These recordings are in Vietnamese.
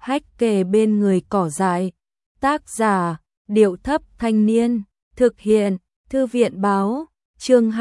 hách kề bên người cỏ dại. Tác giả, Điệu Thấp Thanh Niên. Thực hiện, Thư viện Báo. Chương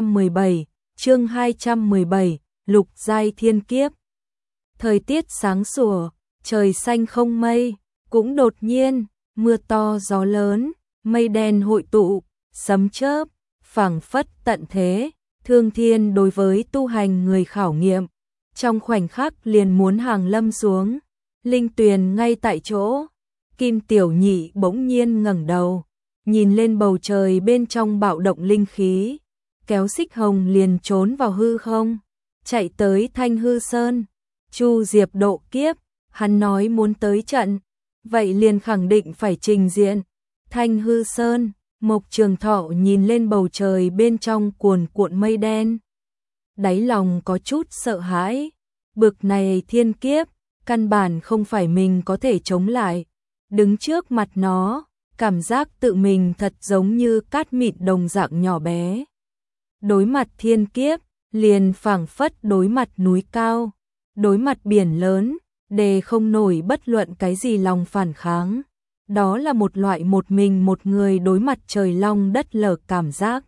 217, Lục Giai Thiên Kiếp. Thời tiết sáng sủa, trời xanh không mây, cũng đột nhiên, mưa to gió lớn, mây đen hội tụ, sấm chớp, phảng phất tận thế, thương thiên đối với tu hành người khảo nghiệm. Trong khoảnh khắc liền muốn hàng lâm xuống, linh tuyền ngay tại chỗ. Kim Tiểu Nhị bỗng nhiên ngẩng đầu, nhìn lên bầu trời bên trong bạo động linh khí, kéo Xích Hồng liền trốn vào hư không, chạy tới Thanh Hư Sơn. Chu Diệp độ kiếp, hắn nói muốn tới trận, vậy liền khẳng định phải trình diện. Thanh Hư Sơn, Mộc Trường Thọ nhìn lên bầu trời bên trong cuồn cuộn mây đen, đáy lòng có chút sợ hãi, bực này thiên kiếp, căn bản không phải mình có thể chống lại. Đứng trước mặt nó, cảm giác tự mình thật giống như cát mịn đồng dạng nhỏ bé. Đối mặt thiên kiếp, liền phảng phất đối mặt núi cao, đối mặt biển lớn, đề không nổi bất luận cái gì lòng phản kháng. Đó là một loại một mình một người đối mặt trời long đất lở cảm giác.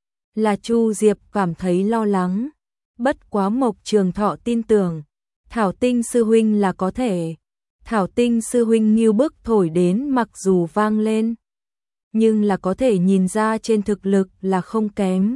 Là Chu Diệp cảm thấy lo lắng, bất quá Mộc Trường Thọ tin tưởng, Thảo Tinh sư huynh là có thể. Thảo Tinh sư huynh nghiêu bức thổi đến mặc dù vang lên, nhưng là có thể nhìn ra trên thực lực là không kém.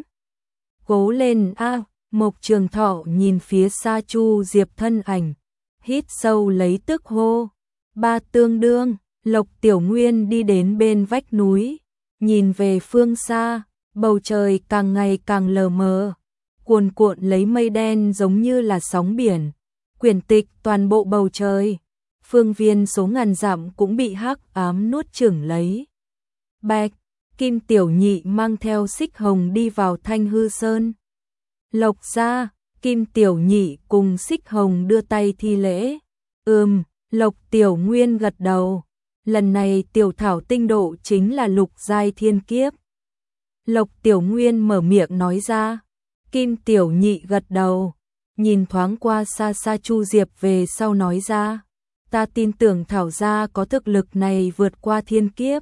Cố lên a! Mộc Trường Thọ nhìn phía xa Chu Diệp thân ảnh, hít sâu lấy tức hô. Ba tương đương, Lộc Tiểu Nguyên đi đến bên vách núi, nhìn về phương xa, bầu trời càng ngày càng lờ mờ, cuồn cuộn lấy mây đen giống như là sóng biển, quyển tịch toàn bộ bầu trời. Phương viên số ngàn dặm cũng bị hắc ám nuốt chửng lấy. Bạch, Kim Tiểu Nhị mang theo Xích Hồng đi vào Thanh Hư Sơn. Lộc gia, Kim Tiểu Nhị cùng Xích Hồng đưa tay thi lễ. Lộc Tiểu Nguyên gật đầu. Lần này Tiểu Thảo tinh độ chính là Lục Giai Thiên Kiếp. Lộc Tiểu Nguyên mở miệng nói ra. Kim Tiểu Nhị gật đầu, nhìn thoáng qua xa xa Chu Diệp về sau nói ra. Ta tin tưởng Thảo gia có thực lực này vượt qua thiên kiếp.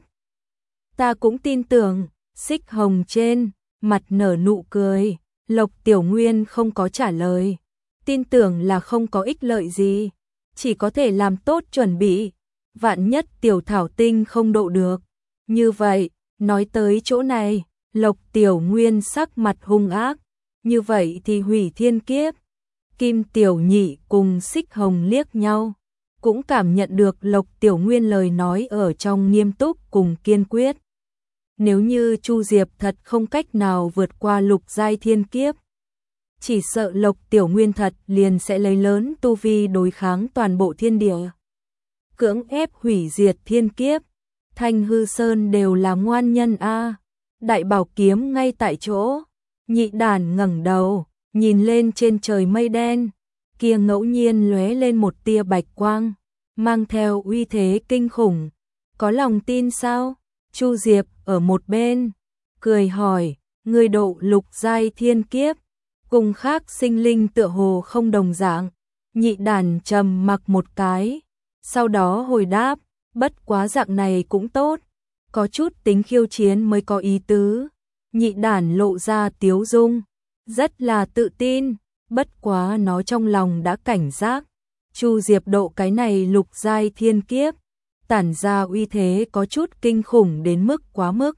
Ta cũng tin tưởng. Xích Hồng trên mặt nở nụ cười. Lộc Tiểu Nguyên không có trả lời. Tin tưởng là không có ích lợi gì, chỉ có thể làm tốt chuẩn bị. Vạn nhất Tiểu Thảo tinh không độ được. Như vậy, nói tới chỗ này, Lộc Tiểu Nguyên sắc mặt hung ác. Như vậy thì hủy thiên kiếp. Kim Tiểu Nhị cùng Xích Hồng liếc nhau, cũng cảm nhận được Lộc Tiểu Nguyên lời nói ở trong nghiêm túc cùng kiên quyết. Nếu như Chu Diệp thật không cách nào vượt qua Lục Giai Thiên Kiếp, chỉ sợ Lộc Tiểu Nguyên thật liền sẽ lấy lớn tu vi đối kháng toàn bộ thiên địa, cưỡng ép hủy diệt thiên kiếp. Thanh Hư Sơn đều là ngoan nhân a. Đại bảo kiếm ngay tại chỗ. Nhị đàn ngẩng đầu, nhìn lên trên trời mây đen, kia ngẫu nhiên lóe lên một tia bạch quang, mang theo uy thế kinh khủng. Có lòng tin sao? Chu Diệp ở một bên, cười hỏi, người độ Lục Giai Thiên Kiếp, cùng khác sinh linh tựa hồ không đồng dạng. Nhị đàn trầm mặc một cái, sau đó hồi đáp, bất quá dạng này cũng tốt, có chút tính khiêu chiến mới có ý tứ. Nhị đàn lộ ra tiếu dung, rất là tự tin, bất quá nó trong lòng đã cảnh giác. Chu Diệp độ cái này Lục Giai Thiên Kiếp, tản ra uy thế có chút kinh khủng đến mức quá mức,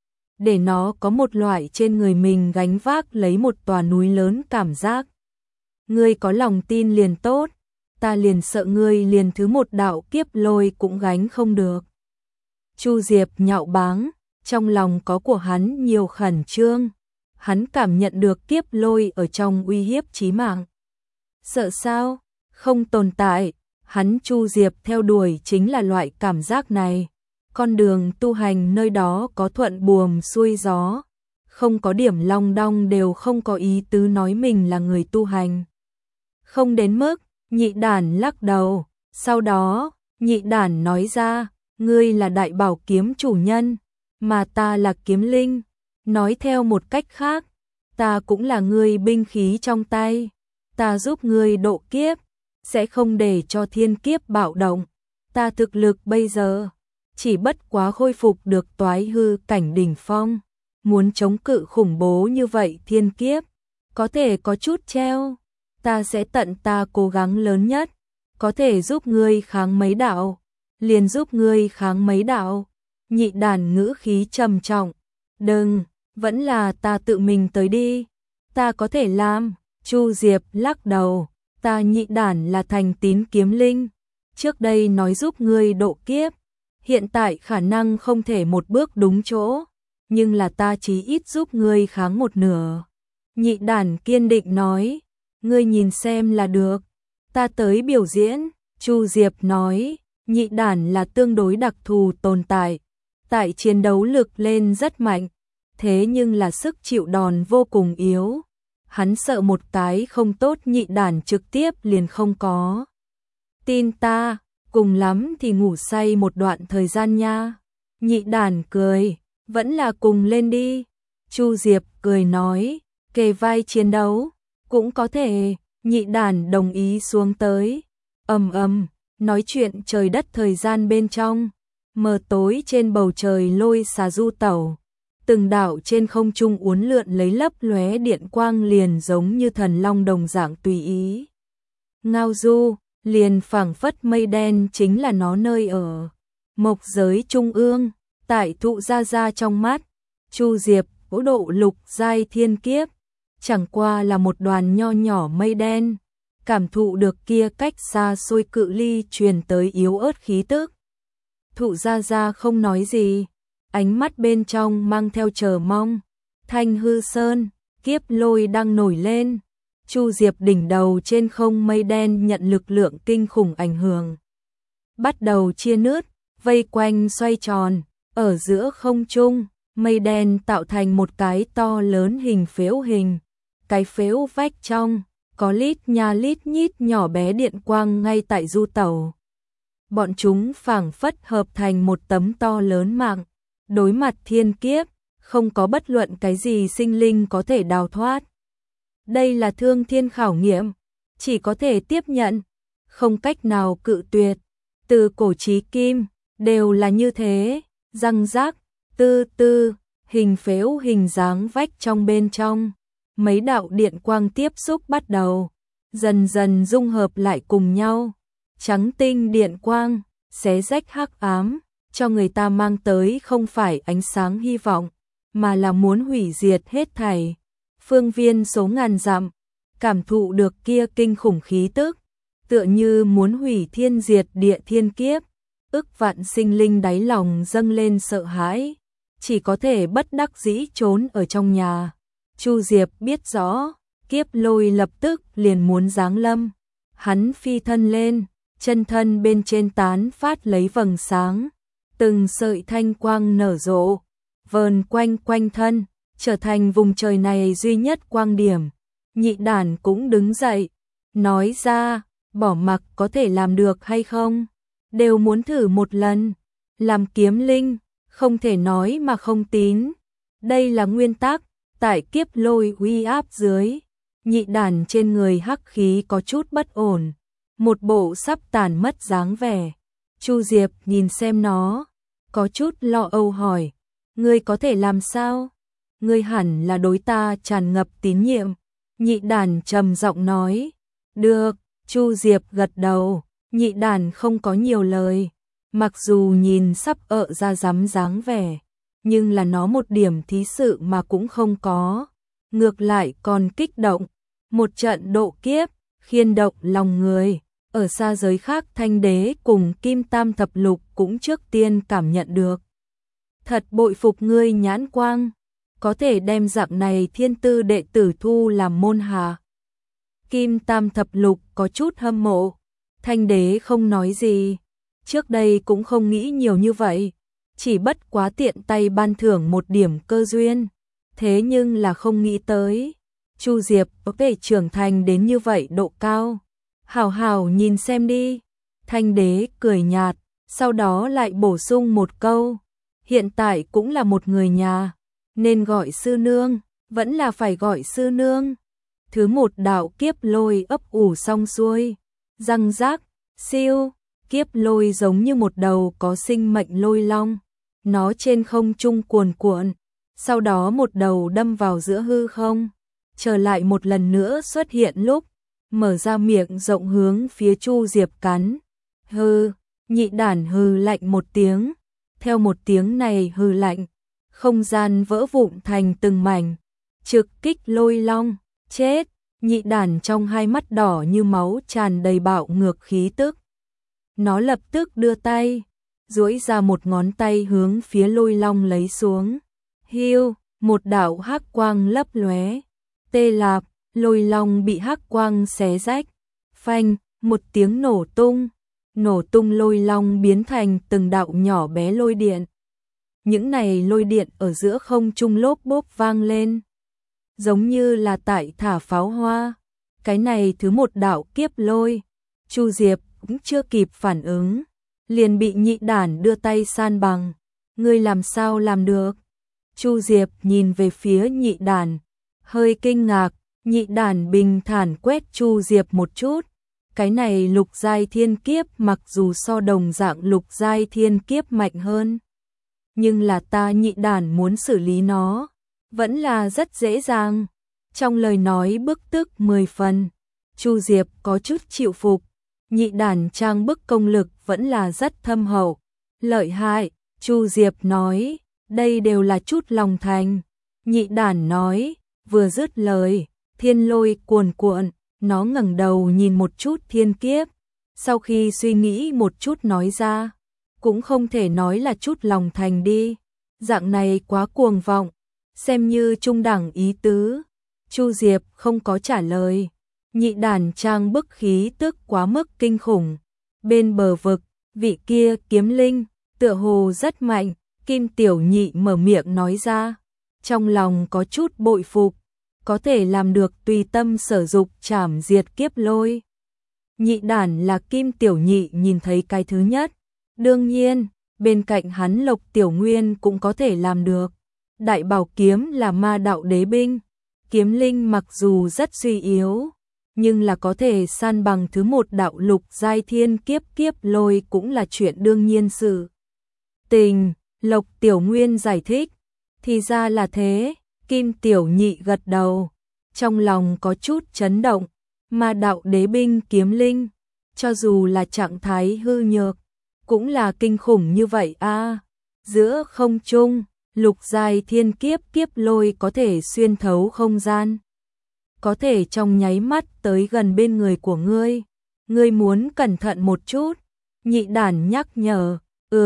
để nó có một loại trên người mình gánh vác lấy một tòa núi lớn cảm giác. Ngươi có lòng tin liền tốt, ta liền sợ ngươi liền thứ một đạo kiếp lôi cũng gánh không được. Chu Diệp nhạo báng, trong lòng có của hắn nhiều khẩn trương, hắn cảm nhận được kiếp lôi ở trong uy hiếp chí mạng. Sợ sao? Không tồn tại. Hắn Chu Diệp theo đuổi chính là loại cảm giác này. Con đường tu hành nơi đó có thuận buồm xuôi gió, không có điểm long đong đều không có ý tứ nói mình là người tu hành. Không đến mức. Nhị đàn lắc đầu, sau đó, nhị đàn nói ra, ngươi là đại bảo kiếm chủ nhân, mà ta là kiếm linh. Nói theo một cách khác, ta cũng là ngươi binh khí trong tay, ta giúp ngươi độ kiếp, sẽ không để cho thiên kiếp bạo động. Ta thực lực bây giờ chỉ bất quá khôi phục được toái hư cảnh đỉnh phong, muốn chống cự khủng bố như vậy thiên kiếp, có thể có chút treo, ta sẽ tận ta cố gắng lớn nhất, có thể giúp ngươi kháng mấy đạo, liền giúp ngươi kháng mấy đạo. Nhị đàn ngữ khí trầm trọng, đừng, vẫn là ta tự mình tới đi, ta có thể làm. Chu Diệp lắc đầu, ta nhị đàn là thành tín kiếm linh, trước đây nói giúp ngươi độ kiếp, hiện tại khả năng không thể một bước đúng chỗ, nhưng là ta chí ít giúp ngươi kháng một nửa. Nhị đàn kiên định nói, ngươi nhìn xem là được, ta tới biểu diễn. Chu Diệp nói, nhị đàn là tương đối đặc thù tồn tại, tại chiến đấu lực lên rất mạnh, thế nhưng là sức chịu đòn vô cùng yếu. Hắn sợ một cái không tốt nhị đàn trực tiếp liền không có. Tin ta, cùng lắm thì ngủ say một đoạn thời gian nha. Nhị đàn cười, vẫn là cùng lên đi. Chu Diệp cười nói, kề vai chiến đấu, cũng có thể. Nhị đàn đồng ý xuống tới. Nói chuyện trời đất thời gian bên trong. Mờ tối trên bầu trời lôi xà du tẩu. Từng đạo trên không trung uốn lượn lấy lấp lóe điện quang liền giống như thần long đồng dạng tùy ý. Ngao du, liền phảng phất mây đen chính là nó nơi ở. Mộc giới trung ương, tại Thụ Gia Gia trong mắt, Chu Diệp cố độ lục giai thiên kiếp, chẳng qua là một đoàn nho nhỏ mây đen, cảm thụ được kia cách xa xôi cự ly truyền tới yếu ớt khí tức. Thụ Gia Gia không nói gì, ánh mắt bên trong mang theo chờ mong. Thanh hư sơn, kiếp lôi đang nổi lên. Chu Diệp đỉnh đầu trên không mây đen nhận lực lượng kinh khủng ảnh hưởng, bắt đầu chia nứt, vây quanh xoay tròn, ở giữa không trung, mây đen tạo thành một cái to lớn hình phễu hình. Cái phễu vách trong, có lít nha lít nhít nhỏ bé điện quang ngay tại du tẩu. Bọn chúng phảng phất hợp thành một tấm to lớn mạng, đối mặt thiên kiếp, không có bất luận cái gì sinh linh có thể đào thoát. Đây là thương thiên khảo nghiệm, chỉ có thể tiếp nhận, không cách nào cự tuyệt. Từ cổ chí kim, đều là như thế, răng rác, tư tư, hình phễu hình dáng vách trong bên trong. Mấy đạo điện quang tiếp xúc bắt đầu, dần dần dung hợp lại cùng nhau. Trắng tinh điện quang, xé rách hắc ám, cho người ta mang tới không phải ánh sáng hy vọng, mà là muốn hủy diệt hết thảy. Phương viên số ngàn dặm, cảm thụ được kia kinh khủng khí tức, tựa như muốn hủy thiên diệt địa thiên kiếp, ức vạn sinh linh đáy lòng dâng lên sợ hãi, chỉ có thể bất đắc dĩ trốn ở trong nhà. Chu Diệp biết rõ, kiếp lôi lập tức liền muốn giáng lâm, hắn phi thân lên, chân thân bên trên tán phát lấy vầng sáng, từng sợi thanh quang nở rộ, vờn quanh quanh thân, trở thành vùng trời này duy nhất quang điểm. Nhị đàn cũng đứng dậy, nói ra, bỏ mặc có thể làm được hay không, đều muốn thử một lần. Làm kiếm linh, không thể nói mà không tín. Đây là nguyên tắc, tại kiếp lôi uy áp dưới, nhị đàn trên người hắc khí có chút bất ổn, một bộ sắp tàn mất dáng vẻ. Chu Diệp nhìn xem nó, có chút lo âu hỏi, ngươi có thể làm sao? Ngươi hẳn là đối ta tràn ngập tín nhiệm. Nhị đàn trầm giọng nói, được. Chu Diệp gật đầu, nhị đàn không có nhiều lời, mặc dù nhìn sắp ra dám dáng vẻ, nhưng là nó một điểm thí sự mà cũng không có, ngược lại còn kích động. Một trận độ kiếp, khiên động lòng người, ở xa giới khác Thanh Đế cùng Kim Tam Thập Lục cũng trước tiên cảm nhận được. Thật bội phục ngươi nhãn quang, có thể đem dạng này thiên tư đệ tử thu làm môn hạ. Kim Tam Thập Lục có chút hâm mộ, Thanh Đế không nói gì, trước đây cũng không nghĩ nhiều như vậy, chỉ bất quá tiện tay ban thưởng một điểm cơ duyên, thế nhưng là không nghĩ tới, Chu Diệp có thể trưởng thành đến như vậy độ cao. Hảo hảo nhìn xem đi. Thanh Đế cười nhạt, sau đó lại bổ sung một câu, hiện tại cũng là một người nhà, nên gọi sư nương, vẫn là phải gọi sư nương. Thứ một đạo kiếp lôi ấp ủ xong xuôi, răng rác, siêu, Kiếp lôi giống như một đầu có sinh mệnh lôi long, nó trên không trung cuồn cuộn, sau đó một đầu đâm vào giữa hư không, trở lại một lần nữa xuất hiện lúc mở ra miệng rộng hướng phía Chu Diệp cắn. Hừ, nhị đản hừ lạnh một tiếng, theo một tiếng này hừ lạnh, không gian vỡ vụn thành từng mảnh, trực kích lôi long, chết, nhị đản trong hai mắt đỏ như máu tràn đầy bạo ngược khí tức. Nó lập tức đưa tay, duỗi ra một ngón tay hướng phía lôi long lấy xuống. Hiu, một đạo hắc quang lấp lóe, tê lạp, lôi long bị hắc quang xé rách, phanh, một tiếng nổ tung lôi long biến thành từng đạo nhỏ bé lôi điện. Những này lôi điện ở giữa không trung lốp bốp vang lên, giống như là tại thả pháo hoa. Cái này thứ một đạo kiếp lôi, Chu Diệp cũng chưa kịp phản ứng, liền bị nhị đản đưa tay san bằng. Ngươi làm sao làm được? Chu Diệp nhìn về phía nhị đản, hơi kinh ngạc. Nhị đản bình thản quét Chu Diệp một chút. Cái này lục giai thiên kiếp mặc dù so đồng dạng lục giai thiên kiếp mạnh hơn, nhưng là ta nhị đản muốn xử lý nó, vẫn là rất dễ dàng. Trong lời nói bức tức 10 phần, Chu Diệp có chút chịu phục. Nhị đản trang bức công lực vẫn là rất thâm hậu, lợi hại. Chu Diệp nói, đây đều là chút lòng thành. Nhị đản nói, vừa dứt lời, thiên lôi cuồn cuộn, nó ngẩng đầu nhìn một chút thiên kiếp, sau khi suy nghĩ một chút nói ra, cũng không thể nói là chút lòng thành đi, dạng này quá cuồng vọng, xem như trung đẳng ý tứ. Chu Diệp không có trả lời. Nhị đản trang bức khí tức quá mức kinh khủng. Bên bờ vực, vị kia kiếm linh, tựa hồ rất mạnh, Kim Tiểu Nhị mở miệng nói ra, trong lòng có chút bội phục, có thể làm được tùy tâm sở dục chảm diệt kiếp lôi. Nhị đản là Kim Tiểu Nhị nhìn thấy cái thứ nhất, đương nhiên, bên cạnh hắn Lộc Tiểu Nguyên cũng có thể làm được. Đại bảo kiếm là ma đạo đế binh, kiếm linh mặc dù rất suy yếu, nhưng là có thể san bằng thứ một đạo lục giai thiên kiếp kiếp lôi cũng là chuyện đương nhiên sự tình. Lộc Tiểu Nguyên giải thích, thì ra là thế. Kim Tiểu Nhị gật đầu, trong lòng có chút chấn động. Ma đạo đế binh kiếm linh, cho dù là trạng thái hư nhược, cũng là kinh khủng như vậy a. Giữa không trung, lục giai thiên kiếp kiếp lôi có thể xuyên thấu không gian, có thể trong nháy mắt tới gần bên người của ngươi. Ngươi muốn cẩn thận một chút. Nhị đản nhắc nhở.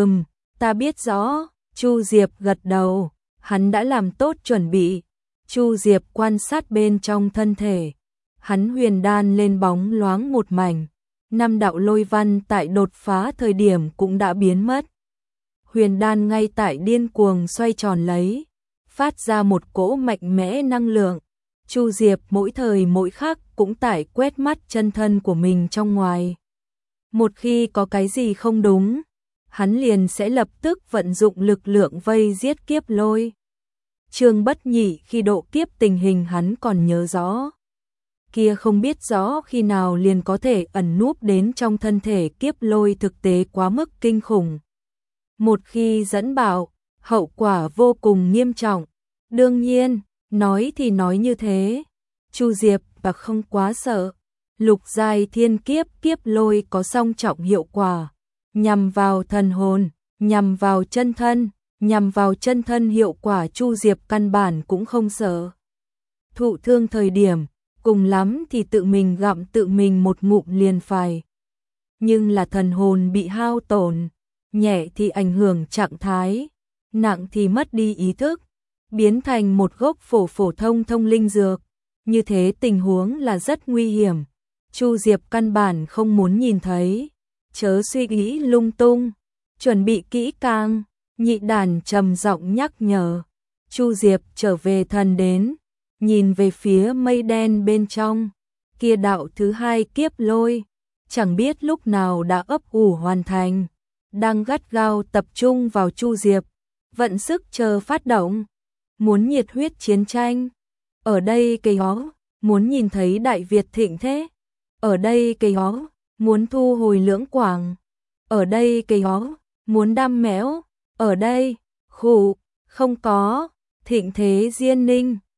Ta biết rõ. Chu Diệp gật đầu, hắn đã làm tốt chuẩn bị. Chu Diệp quan sát bên trong thân thể, hắn huyền đan lên bóng loáng một mảnh, 5 đạo lôi văn tại đột phá thời điểm cũng đã biến mất. Huyền đan ngay tại điên cuồng xoay tròn lấy, phát ra một cỗ mạnh mẽ năng lượng. Chu Diệp mỗi thời mỗi khắc cũng tại quét mắt chân thân của mình trong ngoài. Một khi có cái gì không đúng, hắn liền sẽ lập tức vận dụng lực lượng vây giết kiếp lôi. Trương Bất Nhị khi độ kiếp tình hình hắn còn nhớ rõ. Kia không biết rõ khi nào liền có thể ẩn núp đến trong thân thể kiếp lôi thực tế quá mức kinh khủng. Một khi dẫn bạo, hậu quả vô cùng nghiêm trọng. Đương nhiên, nói thì nói như thế, Chu Diệp và không quá sợ. Lục giai thiên kiếp kiếp lôi có song trọng hiệu quả, nhằm vào thần hồn, nhằm vào chân thân. Nhằm vào chân thân hiệu quả Chu Diệp căn bản cũng không sợ. Thụ thương thời điểm, cùng lắm thì tự mình gặm tự mình một ngụm liền phải. Nhưng là thần hồn bị hao tổn, nhẹ thì ảnh hưởng trạng thái, nặng thì mất đi ý thức, biến thành một gốc phổ thông thông linh dược. Như thế tình huống là rất nguy hiểm. Chu Diệp căn bản không muốn nhìn thấy. Chớ suy nghĩ lung tung, chuẩn bị kỹ càng. Nhị đản trầm giọng nhắc nhở. Chu Diệp trở về thần đến, nhìn về phía mây đen bên trong, kia đạo thứ hai kiếp lôi, chẳng biết lúc nào đã ấp ủ hoàn thành, đang gắt gao tập trung vào Chu Diệp, vận sức chờ phát động, muốn nhiệt huyết chiến tranh. Ở đây cây hó, muốn nhìn thấy Đại Việt thịnh thế. Ở đây cây hó, muốn thu hồi Lưỡng Quảng. ở đây cái ó, muốn đam méo, ở đây, khụ, không có, thịnh thế Diên Ninh.